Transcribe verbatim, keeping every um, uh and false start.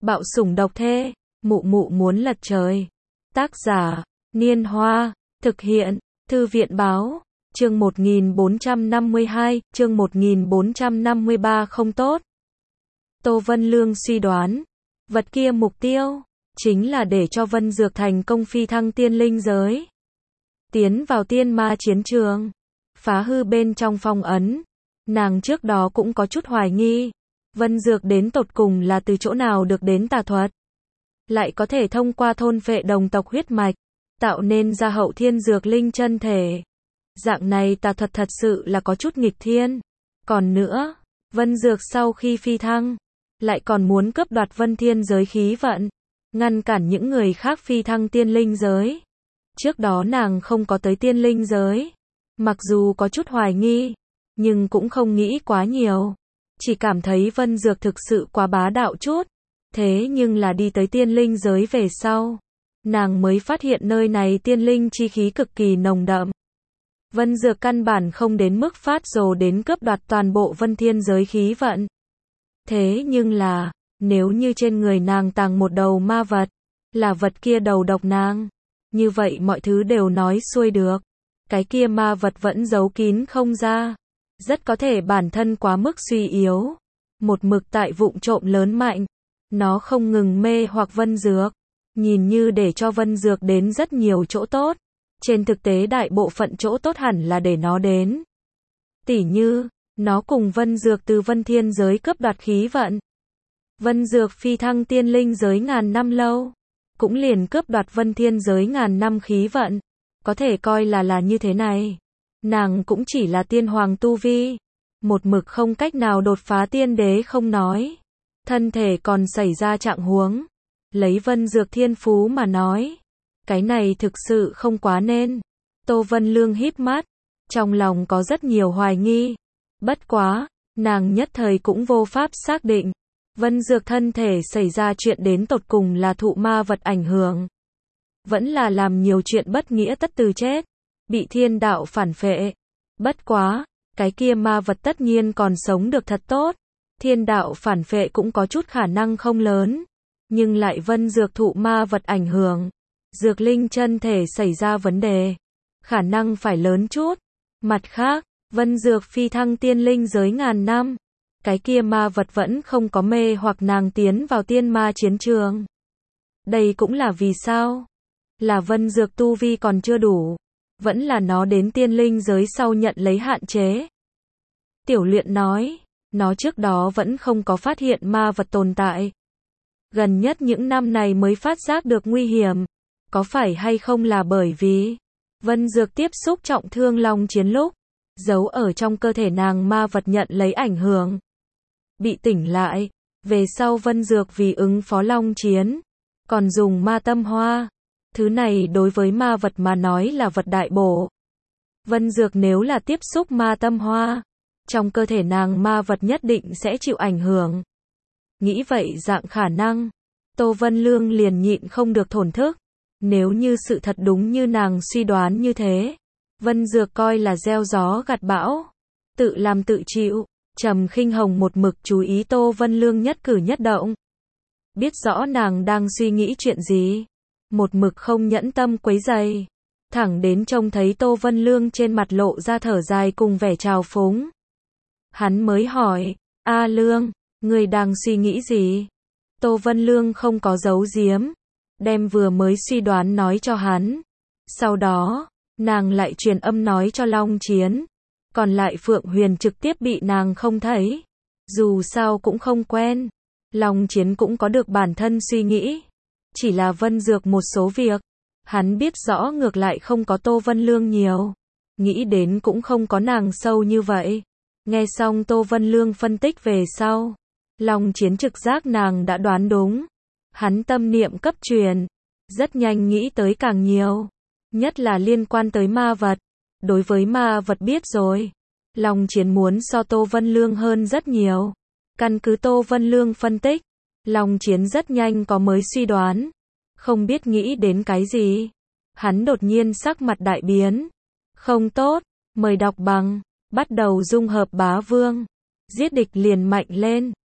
Bạo sủng độc thê, mụ mụ muốn lật trời. Tác giả, Niên Hoa, thực hiện, Thư viện báo, chương một nghìn bốn trăm năm mươi hai, chương một nghìn bốn trăm năm mươi ba không tốt. Tô Vân Lương suy đoán, vật kia mục tiêu, chính là để cho Vân Dược thành công phi thăng tiên linh giới. Tiến vào tiên ma chiến trường, phá hư bên trong phong ấn. Nàng trước đó cũng có chút hoài nghi, Vân Dược đến tột cùng là từ chỗ nào được đến tà thuật. Lại có thể thông qua thôn phệ đồng tộc huyết mạch, tạo nên ra hậu thiên dược linh chân thể. Dạng này tà thuật thật sự là có chút nghịch thiên. Còn nữa, Vân Dược sau khi phi thăng, lại còn muốn cướp đoạt vân thiên giới khí vận, ngăn cản những người khác phi thăng tiên linh giới. Trước đó nàng không có tới tiên linh giới, mặc dù có chút hoài nghi, nhưng cũng không nghĩ quá nhiều. Chỉ cảm thấy Vân Dược thực sự quá bá đạo chút. Thế nhưng là đi tới tiên linh giới về sau, nàng mới phát hiện nơi này tiên linh chi khí cực kỳ nồng đậm. Vân Dược căn bản không đến mức phát rồ đến cướp đoạt toàn bộ vân thiên giới khí vận. Thế nhưng là, nếu như trên người nàng tàng một đầu ma vật, là vật kia đầu độc nàng, như vậy mọi thứ đều nói xuôi được. Cái kia ma vật vẫn giấu kín không ra, rất có thể bản thân quá mức suy yếu, một mực tại vụng trộm lớn mạnh. Nó không ngừng mê hoặc Vân Dược, nhìn như để cho Vân Dược đến rất nhiều chỗ tốt. Trên thực tế đại bộ phận chỗ tốt hẳn là để nó đến. Tỉ như, nó cùng Vân Dược từ vân thiên giới cướp đoạt khí vận. Vân Dược phi thăng tiên linh giới ngàn năm lâu, cũng liền cướp đoạt vân thiên giới ngàn năm khí vận. Có thể coi là là như thế này. Nàng cũng chỉ là tiên hoàng tu vi, một mực không cách nào đột phá tiên đế không nói. Thân thể còn xảy ra trạng huống. Lấy Vân Dược thiên phú mà nói, cái này thực sự không quá nên. Tô Vân Lương híp mắt, trong lòng có rất nhiều hoài nghi. Bất quá, nàng nhất thời cũng vô pháp xác định. Vân Dược thân thể xảy ra chuyện đến tột cùng là thụ ma vật ảnh hưởng, vẫn là làm nhiều chuyện bất nghĩa tất từ chết, bị thiên đạo phản phệ. Bất quá, cái kia ma vật tất nhiên còn sống được thật tốt. Thiên đạo phản phệ cũng có chút khả năng không lớn, nhưng lại Vân Dược thụ ma vật ảnh hưởng, dược linh chân thể xảy ra vấn đề, khả năng phải lớn chút. Mặt khác, Vân Dược phi thăng tiên linh giới ngàn năm, cái kia ma vật vẫn không có mê hoặc nàng tiến vào tiên ma chiến trường. Đây cũng là vì sao? Là Vân Dược tu vi còn chưa đủ, vẫn là nó đến tiên linh giới sau nhận lấy hạn chế. Tiểu Luyện nói, nó trước đó vẫn không có phát hiện ma vật tồn tại. Gần nhất những năm này mới phát giác được nguy hiểm. Có phải hay không là bởi vì Vân Dược tiếp xúc trọng thương long chiến lúc, giấu ở trong cơ thể nàng ma vật nhận lấy ảnh hưởng, bị tỉnh lại. Về sau Vân Dược vì ứng phó long chiến, còn dùng ma tâm hoa. Thứ này đối với ma vật mà nói là vật đại bổ. Vân Dược nếu là tiếp xúc ma tâm hoa, trong cơ thể nàng ma vật nhất định sẽ chịu ảnh hưởng. Nghĩ vậy dạng khả năng, Tô Vân Lương liền nhịn không được thổn thức. Nếu như sự thật đúng như nàng suy đoán như thế, Vân Dược coi là gieo gió gặt bão, tự làm tự chịu. Trầm Khinh Hồng một mực chú ý Tô Vân Lương nhất cử nhất động, biết rõ nàng đang suy nghĩ chuyện gì, một mực không nhẫn tâm quấy rầy, thẳng đến trông thấy Tô Vân Lương trên mặt lộ ra thở dài cùng vẻ trào phúng. Hắn mới hỏi, A Lương, ngươi đang suy nghĩ gì? Tô Vân Lương không có giấu giếm, đem vừa mới suy đoán nói cho hắn. Sau đó, nàng lại truyền âm nói cho Long Chiến. Còn lại Phượng Huyền trực tiếp bị nàng không thấy. Dù sao cũng không quen. Long Chiến cũng có được bản thân suy nghĩ. Chỉ là Vân Dược một số việc, hắn biết rõ ngược lại không có Tô Vân Lương nhiều. Nghĩ đến cũng không có nàng sâu như vậy. Nghe xong Tô Vân Lương phân tích về sau, Long Chiến trực giác nàng đã đoán đúng. Hắn tâm niệm cấp truyền, rất nhanh nghĩ tới càng nhiều, nhất là liên quan tới ma vật. Đối với ma vật biết rồi, Long Chiến muốn so Tô Vân Lương hơn rất nhiều. Căn cứ Tô Vân Lương phân tích, Long Chiến rất nhanh có mới suy đoán. Không biết nghĩ đến cái gì, hắn đột nhiên sắc mặt đại biến. Không tốt, mời đọc bằng, bắt đầu dung hợp bá vương. Giết địch liền mạnh lên.